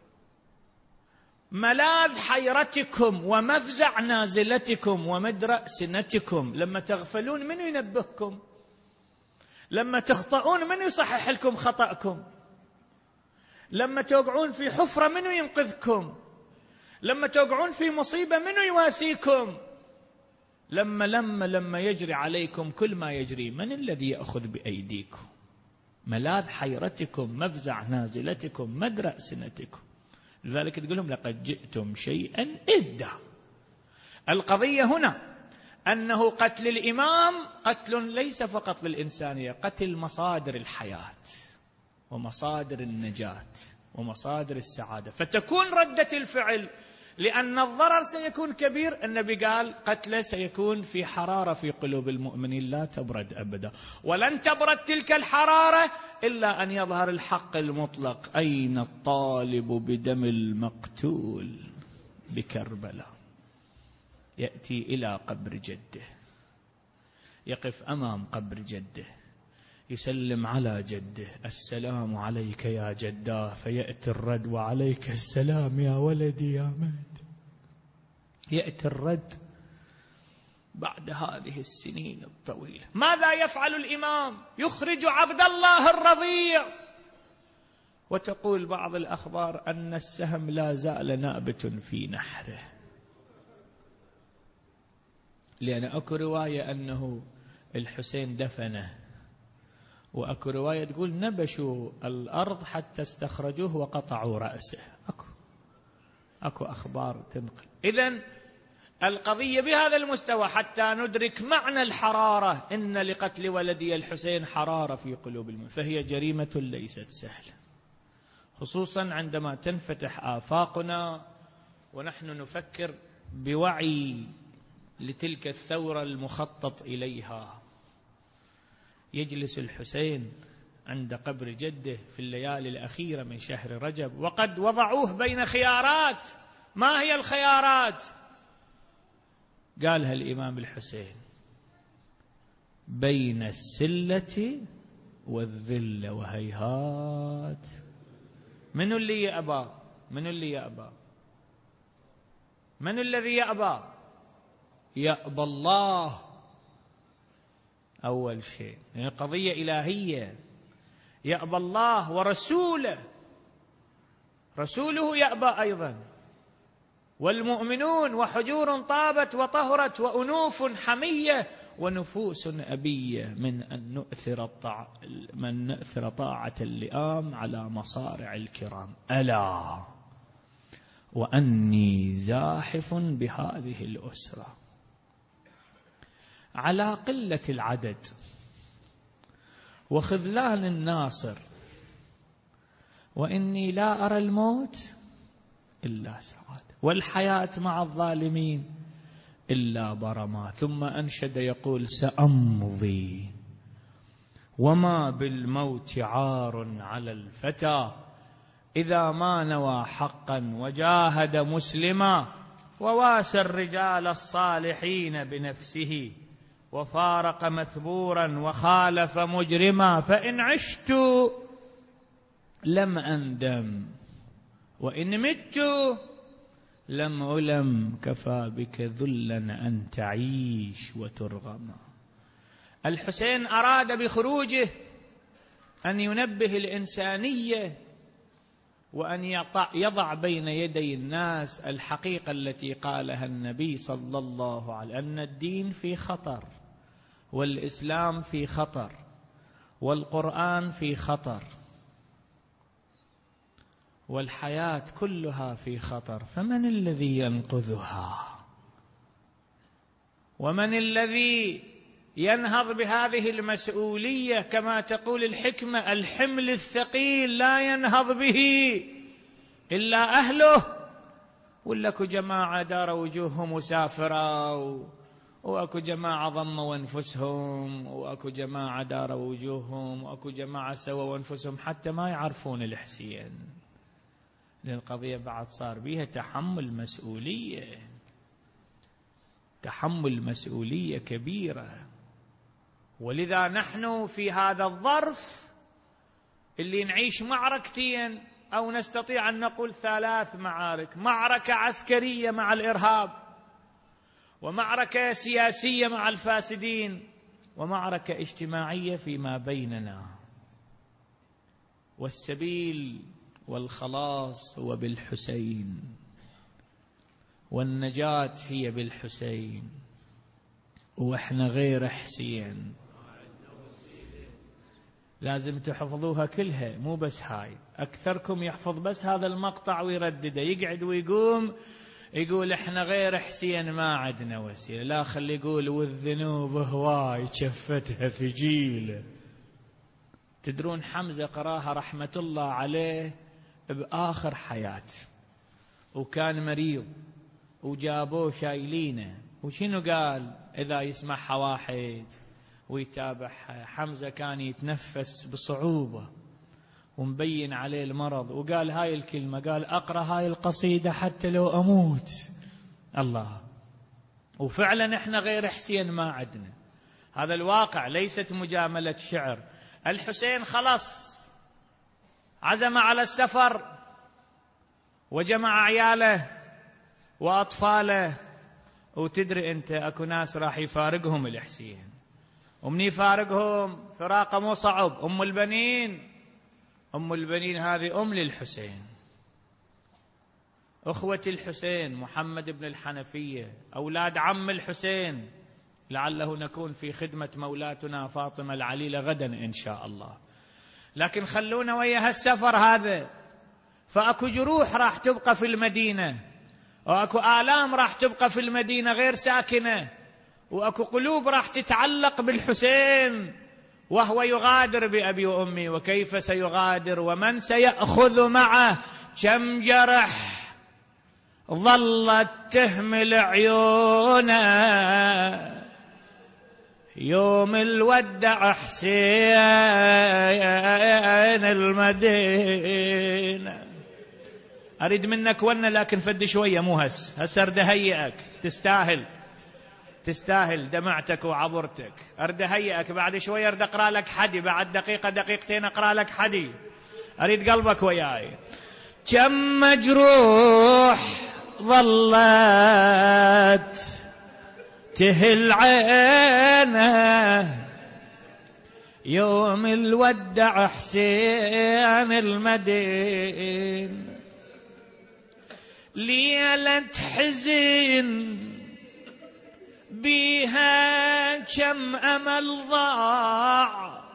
ملاذ حيرتكم ومفزع نازلتكم ومدرأ سنتكم، لما تغفلون من ينبهكم؟ لما تخطئون من يصحح لكم خطأكم؟ لما توقعون في حفرة من ينقذكم؟ لما توقعون في مصيبة من يواسيكم؟ لما لما لما يجري عليكم كل ما يجري، من الذي يأخذ بأيديكم؟ ملاذ حيرتكم، مفزع نازلتكم، مدرأ سنتكم. لذلك تقول لهم: لقد جئتم شيئا إدا. القضية هنا أنه قتل الإمام قتل ليس فقط للإنسانية، قتل مصادر الحياة ومصادر النجاة ومصادر السعادة، فتكون ردة الفعل لأن الضرر سيكون كبير. النبي قال: قتله سيكون في حرارة في قلوب المؤمنين لا تبرد أبدا، ولن تبرد تلك الحرارة إلا أن يظهر الحق المطلق. أين الطالب بدم المقتول بكربلاء؟ يأتي إلى قبر جده، يقف أمام قبر جده، يسلم على جده: السلام عليك يا جداه، فيأتي الرد: وعليك السلام يا ولدي يا مهد. يأتي الرد بعد هذه السنين الطويلة. ماذا يفعل الإمام؟ يخرج عبد الله الرضيع، وتقول بعض الأخبار أن السهم لا زال نابت في نحره، لأن أكو رواية أنه الحسين دفنه، وأكو رواية تقول نبشوا الأرض حتى استخرجوه وقطعوا رأسه. أكو أكو أخبار تنقل. إذن القضية بهذا المستوى حتى ندرك معنى الحرارة. إن لقتل ولدي الحسين حرارة في قلوب المؤمنين، فهي جريمة ليست سهلة، خصوصا عندما تنفتح آفاقنا ونحن نفكر بوعي لتلك الثورة المخطط إليها. يجلس الحسين عند قبر جده في الليالي الأخيرة من شهر رجب، وقد وضعوه بين خيارات. ما هي الخيارات؟ قالها الإمام الحسين: بين السلة والذلة وهيهات. من اللي يأبى؟ من اللي يأبى؟ من الذي يأبى؟ يأبى الله أول شيء، يعني قضية إلهية. يأبى الله ورسوله، رسوله يأبى أيضا، والمؤمنون وحجور طابت وطهرت وأنوف حمية ونفوس أبية من أن نؤثر الطاعة من نؤثر طاعة اللئام على مصارع الكرام. ألا وأني زاحف بهذه الأسرة. على قلة العدد وخذلان الناصر، وإني لا أرى الموت إلا سعادة، والحياة مع الظالمين إلا برما. ثم أنشد يقول: سأمضي وما بالموت عار على الفتى، إذا ما نوى حقا وجاهد مسلما، وواسى الرجال الصالحين بنفسه، وفارق مثبورا وخالف مجرما. فإن عشت لم أندم، وإن مت لم ألم، كفى بك ذلا أن تعيش وترغما. الحسين أراد بخروجه أن ينبه الإنسانية، وأن يضع بين يدي الناس الحقيقة التي قالها النبي صلى الله عليه وسلم، أن الدين في خطر، والإسلام في خطر، والقرآن في خطر، والحياة كلها في خطر. فمن الذي ينقذها؟ ومن الذي ينهض بهذه المسؤولية؟ كما تقول الحكمة: الحمل الثقيل لا ينهض به إلا أهله. ولكو جماعة دار وجوههم مسافرة، وأكو جماعة ضموا أنفسهم، وأكو جماعة دار وجوههم، وأكو جماعة سووا أنفسهم حتى ما يعرفون الحسين. لأن القضية بعد صار بيها تحمل مسؤولية، تحمل مسؤولية كبيرة. ولذا نحن في هذا الظرف اللي نعيش معركتين، أو نستطيع أن نقول ثلاث معارك: معركة عسكرية مع الإرهاب، ومعركة سياسية مع الفاسدين، ومعركة اجتماعية فيما بيننا. والسبيل والخلاص هو بالحسين، والنجاة هي بالحسين، وإحنا غير حسين. لازم تحفظوها كلها، مو بس هاي. أكثركم يحفظ بس هذا المقطع ويردده، يقعد ويقوم يقول إحنا غير حسين ما عدنا وسيلة. لا، خلي يقول: والذنوب هواي شفتها ثقيلة. تدرون حمزة قراها رحمة الله عليه بآخر حياته، وكان مريض وجابوه شايلينه، وشنو قال إذا يسمعها واحد ويتابعها؟ حمزة كان يتنفس بصعوبة ومبين عليه المرض، وقال هاي الكلمة، قال: أقرأ هاي القصيدة حتى لو أموت. الله. وفعلا إحنا غير حسين ما عدنا. هذا الواقع، ليست مجاملة شعر. الحسين خلص عزم على السفر، وجمع عياله وأطفاله. وتدري أنت أكو ناس راح يفارقهم الحسين، ومن يفارقهم فراقه مو صعب. أم البنين، أم البنين هذه أم للحسين، أخوة الحسين محمد بن الحنفية، أولاد عم الحسين. لعله نكون في خدمة مولاتنا فاطمة العليلة غدا إن شاء الله. لكن خلونا ويا هالسفر هذا، فأكو جروح راح تبقى في المدينة، وأكو آلام راح تبقى في المدينة غير ساكنة، وأكو قلوب راح تتعلق بالحسين وهو يغادر بأبي وأمي. وكيف سيغادر ومن سيأخذ معه؟ كم جرح ظلت تهمل عيونه يوم الودع حسين المدينة. أريد منك ون، لكن فد شوية، مو هس هس أرد هيئك، تستاهل تستاهل دمعتك وعبرتك. أرد هيئك بعد شوية، أرد أقرأ لك حدي، بعد دقيقة دقيقتين أقرأ لك حدي. أريد قلبك وياي. كم مجروح ظلت تهل عينه يوم الودع حسين المدين. ليلة حزين بيها كم أمل ضاع،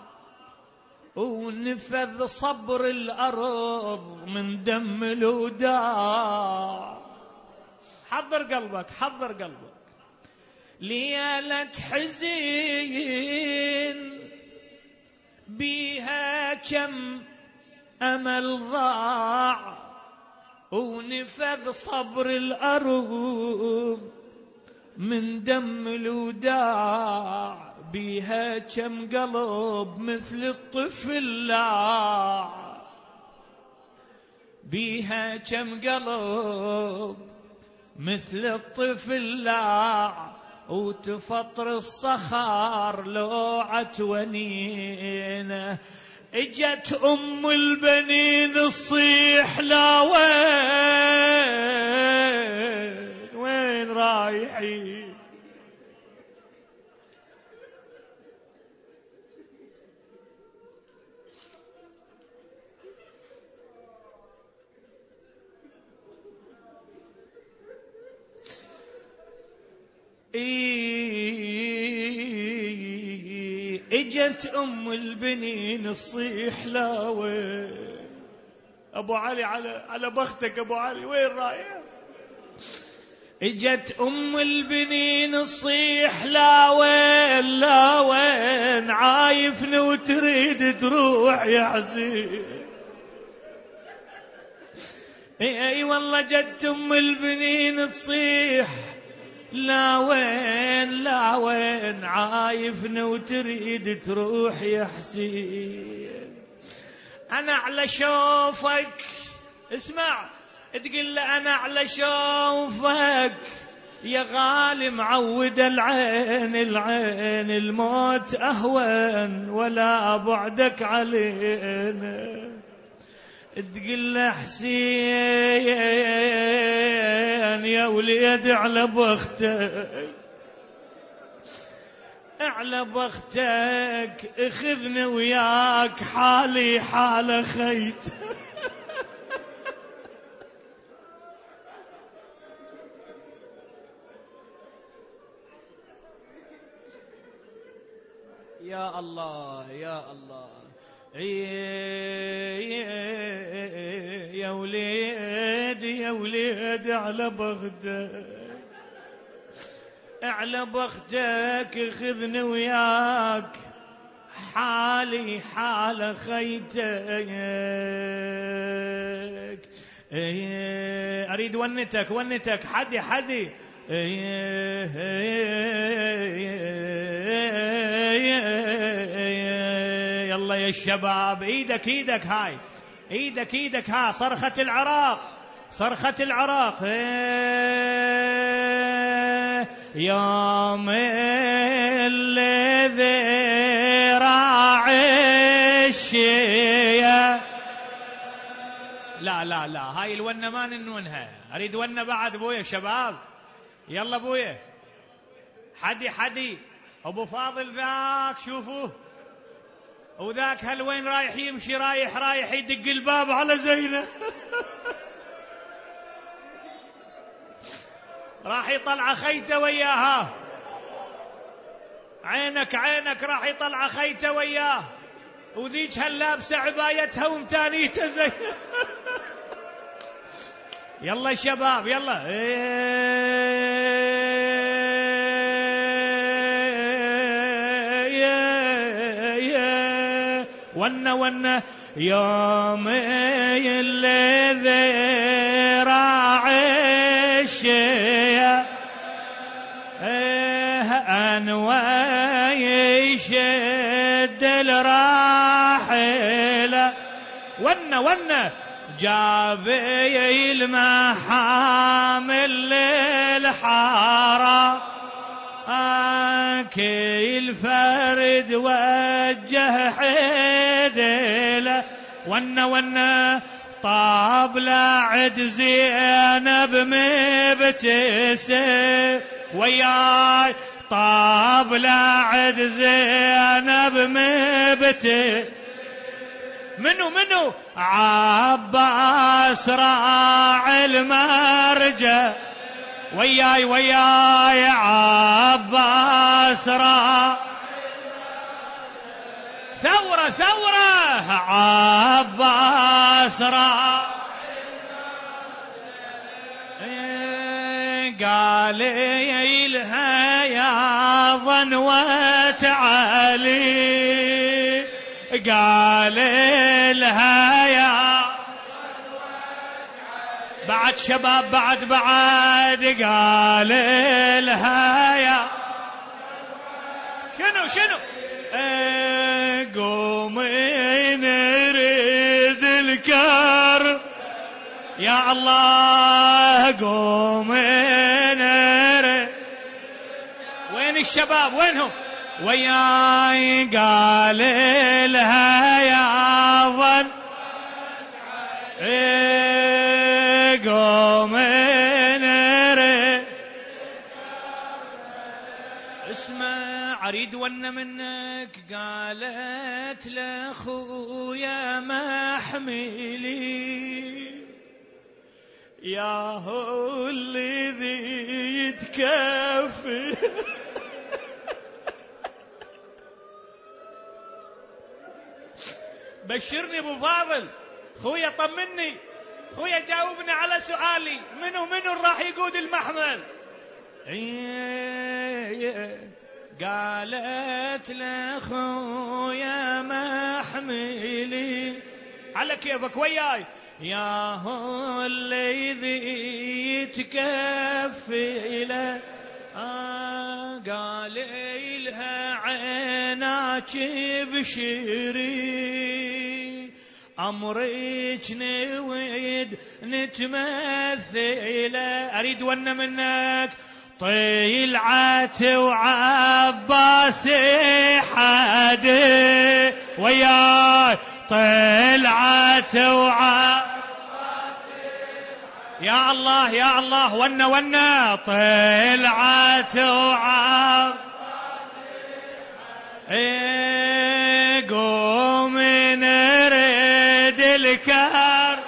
ونفذ صبر الأرض من دم الوداع. حضر قلبك، حضر قلبك. ليلة حزين بيها كم أمل ضاع ونفذ صبر الأرض من دم الوداع، بيها كم قلب مثل الطفل لاع، بيها كم قلب مثل الطفل لاع، وتفطر الصخر لوعة ونينه. اجت ام البنين تصيح لا وين وين رايحين، اجت ام البنين تصيح لا وين. ابو علي على على بختك ابو علي، وين رايح؟ اجت ام البنين تصيح لا وين لا وين، عايفني وتريد تروح يا حسين. اي اي والله جت ام البنين تصيح لا وين لا وين، عايفني وتريد تروح يا حسين. انا على شوفك، اسمع تقول له انا على شوفك يا غالي معود العين، العين الموت اهون ولا بعدك علينا. تقول له حسين يا وليد على بختك، على بختك اخذني وياك حالي حال خيت. يا الله يا الله، يا وليد يا وليد على بختك، على بختك خذني وياك حالي حال خيتك. اريد ونتك ونتك حدي حدي. يلا يا الشباب، ايدك ايدك هاي، ايدك ايدك ها، صرخة العراق صرخة العراق. يوم الذي راعي الشيا. لا لا لا، هاي الونة ما ننونها، اريد ونة بعد بويا شباب. يلا بويا حدي حدي. ابو فاضل ذاك شوفوه، وذاك هل وين رايح يمشي، رايح رايح يدق الباب على زينة. راح يطلع خيته وياها، عينك عينك راح يطلع خيته وياه، وذيك هاللابسة عبايتها ومتانيته زينة. يلا الشباب يلا. ون ون يوم الذي راعي الشيا أنوى يشد الراحلة. ون ون جاب المحامل للحارة، كل فرد وجه حدله. ون ون طاب لعد زينب مبتسم وياي، طاب لعد زينب مبتسم. منو منو عباس راعي المرجع وياي وياي، عباس راعي ثورة ثورة، عباس راعي. قال إلها يا ظنوة علي، قال لها يا بعد شباب بعد بعد قال لها يا شنو شنو قومي نريد الكر يا الله قومي نريد. وين الشباب وينهم وياي قال لها يا ظن قومي نريد. اسمع اريد ون منك قالت لاخويا ما احملي يا هو الذي يتكفي بشرني ابو فاضل خويا طمني خويا جاوبني على سؤالي منو منو راح يقود المحمل. قالت لاخويا ما احملي على كيفك وياي يا هو الذي يتكفي له. آه قال لها عيناك بشري أمرك نويد نتمثل. أريد ون منك طيلعت وعباس حد وياي طلعت وعباس يا الله يا الله ون ون طلعت وعباس قوم نريد الكر.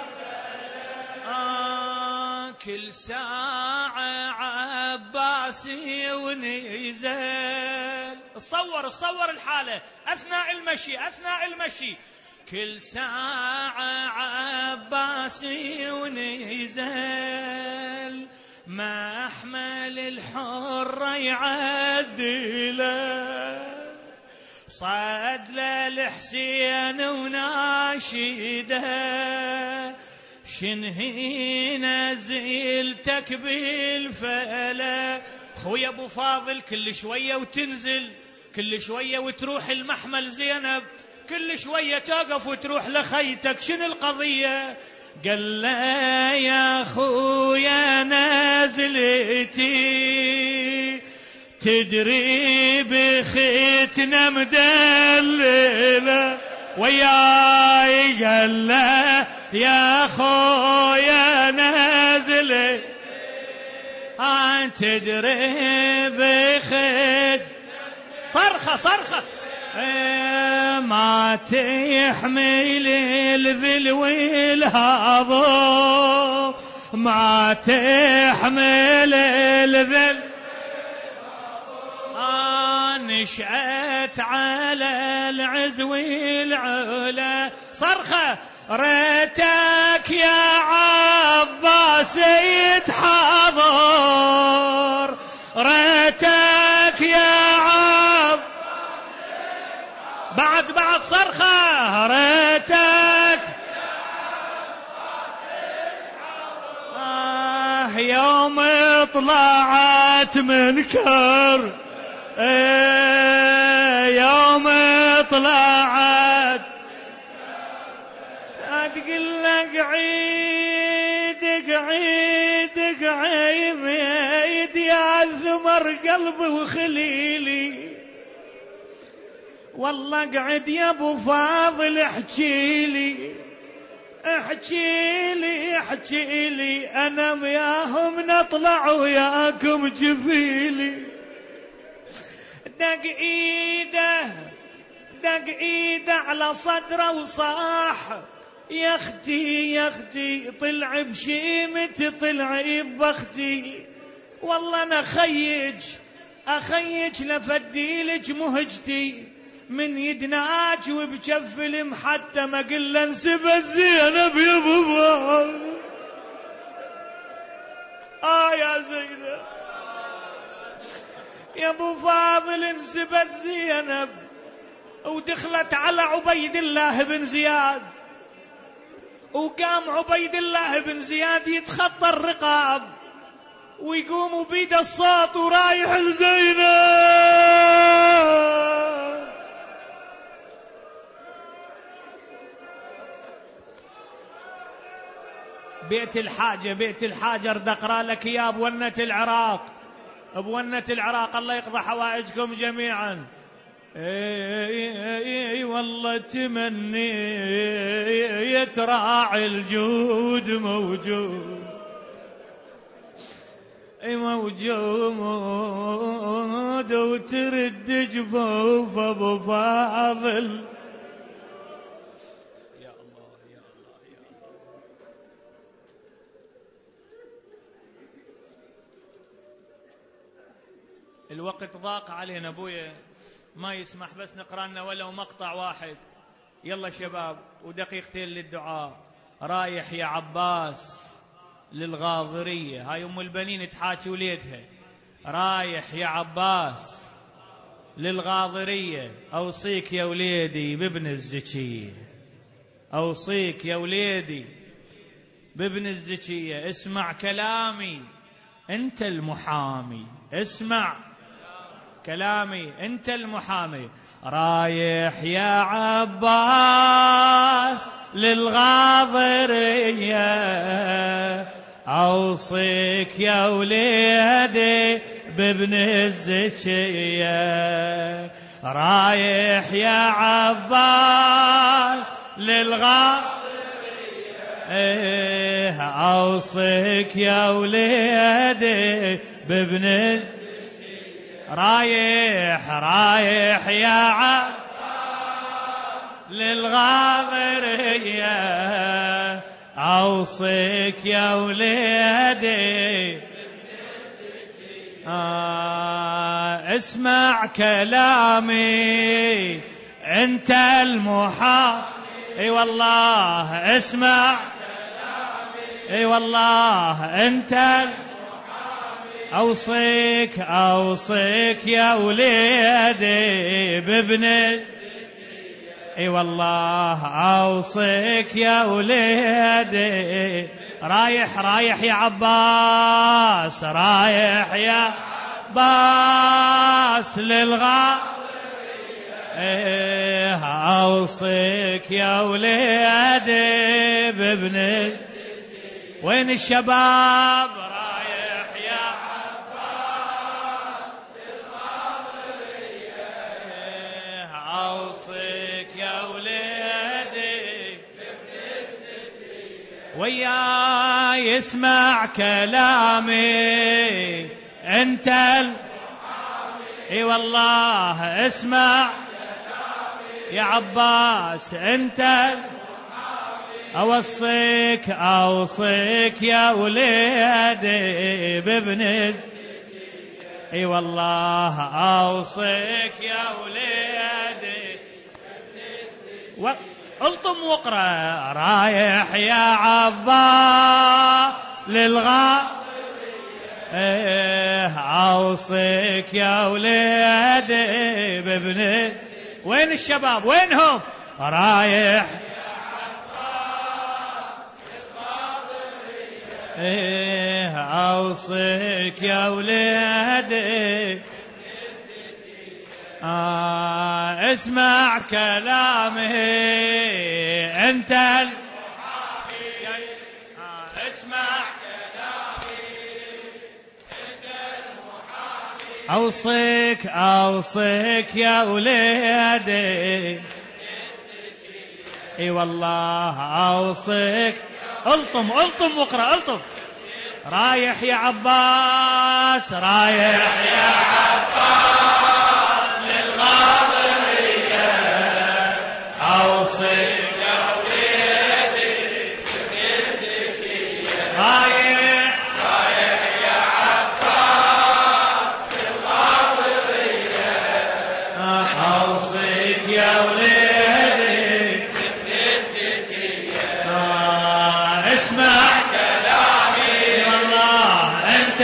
آه كل ساعة عباسي ونزل. صور صور الحالة أثناء المشي أثناء المشي كل ساعة عباسي ونزل ما أحمل الحر يعدله صاد للحسين وناشده شنهي نزلتك بالفلا. خويا ابو فاضل كل شوية وتنزل كل شوية وتروح المحمل زينب كل شوية توقف وتروح لخيتك شنو القضية؟ قال له يا خويا نازلتي تدري بختنا مدللة وياي قال له يا خويا نازلتي تدري بخت صرخة صرخة ما تحمل الذل والهضم ما تحمل الذل آه نشأت على العز والعلا. صرخة ريتك يا عباس يتحضر ريتك يا عباس بعد بعد صرخة ريتك آه يوم طلعت منكر ايه يوم طلعت تقول لك عيد قعيد قعيم يا الزمر قلبي وخليلي والله قعد يا ابو فاضل احكيلي احكيلي احكيلي انا وياهم نطلع وياكم جفيلي. دق ايده دق ايده على صدره وصاح يا اختي يا اختي طلع بشيمتي طلع ببختي والله انا خيج اخيج لفديلك مهجتي من يدناك وبجف المحتم اقول له انسبت زينب يا ابو فاضل. اه يا زينب يا ابو فاضل انسبت زينب ودخلت على عبيد الله بن زياد، وقام عبيد الله بن زياد يتخطى الرقاب ويقوم بيد الصوت ورايح لزينب. بيت الحاجة بيت الحاجة ارد اقرا لك يا بونة العراق، بونة العراق الله يقضى حوائجكم جميعا. اي والله تمني يتراعي الجود موجود، اي موجود وترد جفوف ابو فاضل. يا الله يا الله يا الله. الوقت ضاق علينا ابويا، ما يسمح بس نقرأ لنا ولو مقطع واحد. يلا شباب ودقيقتين للدعاء. رايح يا عباس للغاضرية، هاي أم البنين تحاكي وليدها. رايح يا عباس للغاضرية، أوصيك يا وليدي بابن الزكية، أوصيك يا وليدي بابن الزكية، اسمع كلامي أنت المحامي، اسمع كلامي أنت المحامي. رايح يا عباس للغاضرية، أوصيك يا وليدي بابن الزكية. رايح يا عباس للغاضرية، أوصيك يا وليدي بابن الزكية. رايح رايح يا عباس للغاضرية، أوصيك يا وليدي آه اسمع كلامي أنت المحامي. اي والله اسمع كلامي، اي والله أنت المحامي. أوصيك أوصيك يا وليدي بابن الزكية، اي والله أوصيك يا وليدي. رايح رايح يا عباس، رايح يا عباس للغاضرية، أوصيك يا وليدي بابن الزكية. وين الشباب؟ وياي اسمع كلامي أنت المحامي، اي والله اسمع كلامي يا عباس أنت المحامي. أوصيك أوصيك يا وليدي بابن الزكية، اي والله أوصيك يا وليدي بابن الزكية. الطم واقرأ. رايح يا عباس للغاضرية، أوصيك يا وليدي بابن. وين الشباب وينهم؟ رايح يا عباس للغاضرية، أوصيك يا وليدي. آه اسمع كلامي أنت المحامي، آه اسمع كلامي أنت المحامي. أوصيك أوصيك يا وليدي، اي والله أوصيك. الطم الطم واقرأ الطم. رايح يا عباس، رايح يا عباس للغاضرية، أوصيك يا وليدي بابن الزكية. رايح رايح يا عباس للغاضرية، أوصيك يا وليدي بابن الزكية. اسمع كلامي والله أنت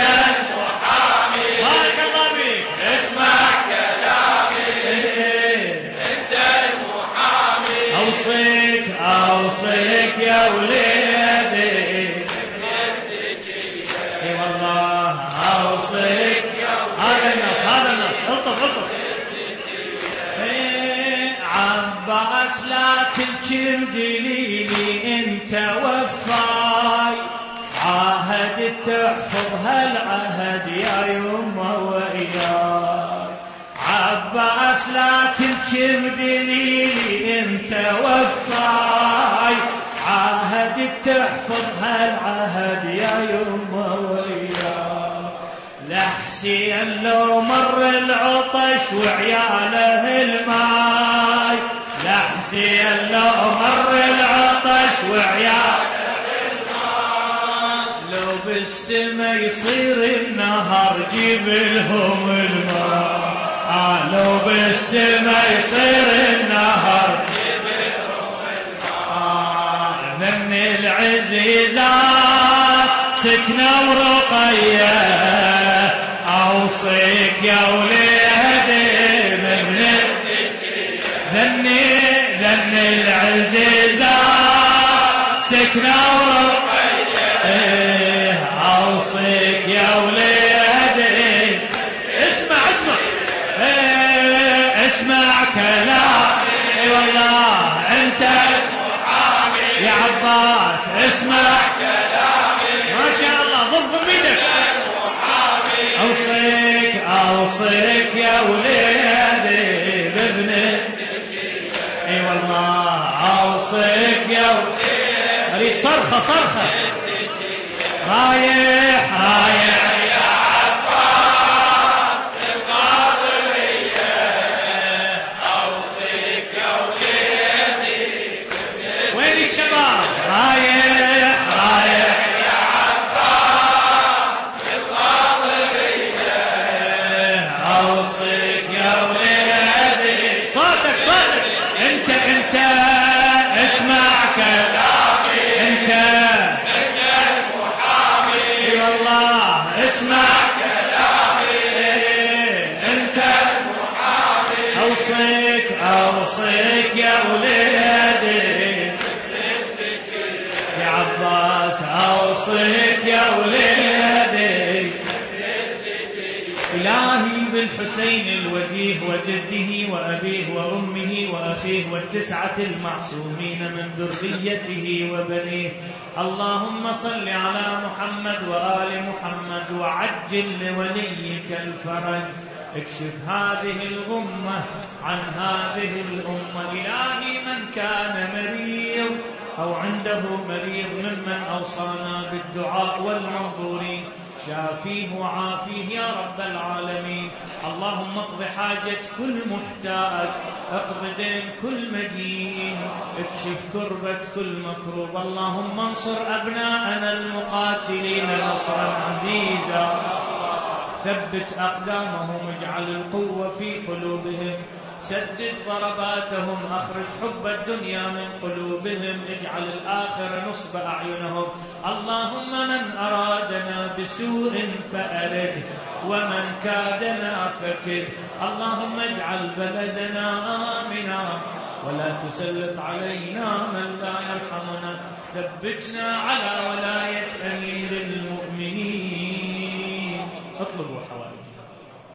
المحامي. بارك الله فيك. اسمع كلامي أنت أوصيك يا وليدي اي والله أوصيك هذا النص هذا النص الطف الطف عباس لا تنكر دليلي انت وفاي عاهد تحفظ هالعهد يا يمه وإياي عباس لا تنكر دليلي انت وفاي عاهد تحفظ هالعهد يا يمه وإياي لحسين لو مر العطش وعياله الماي لحسين لو مر العطش وعياله الماي لو بالسما يصير النهر جيب لهم الماء آه لو بالسما يصير النهر جيب لهم الماء ذن العزيزات سكنة ورقية أوصيك يا وليدي من ذني ذن العزيزة سكنة ورقية أوصيك يا وليدي اسمع اسمع اسمع كلامي والله أنت يا عباس اسمع ما شاء الله ضم بيدك أوصيك أوصيك يا وليدي بابنك اي والله أوصيك يا وليدي أريد صرخة صرخة رايح رايح يا عباس القاضية أوصيك يا وليدي وين الشباب رايح رايح انت انت اسمع كلامي انت انت المحامي والله اسمع كلامي انت المحامي اوصيك اوصيك يا وليدي يا عباس اوصيك يا وليدي إلهي بالحسين الوجيه وجده وأبيه وأمه وأخيه والتسعة المعصومين من ذريته وبنيه اللهم صل على محمد وآل محمد وعجل لوليك الفرج اكشف هذه الغمة عن هذه الأمة إلهي من كان مريض أو عنده مريض ممن أوصانا بالدعاء والمنظورين شافيه وعافيه يا رب العالمين اللهم اقض حاجة كل محتاج اقض دين كل مدين اكشف كربة كل مكروب اللهم انصر أبناءنا المقاتلين نصرا عزيزا ثبت أقدامهم اجعل القوة في قلوبهم سدد ضرباتهم أخرج حب الدنيا من قلوبهم اجعل الآخرة نصب أعينهم اللهم من أرادنا بسوء فأرده ومن كادنا فكد اللهم اجعل بلدنا آمنا ولا تسلط علينا من لا يرحمنا ثبتنا على ولاية أمير المؤمنين اطلبوا حوالي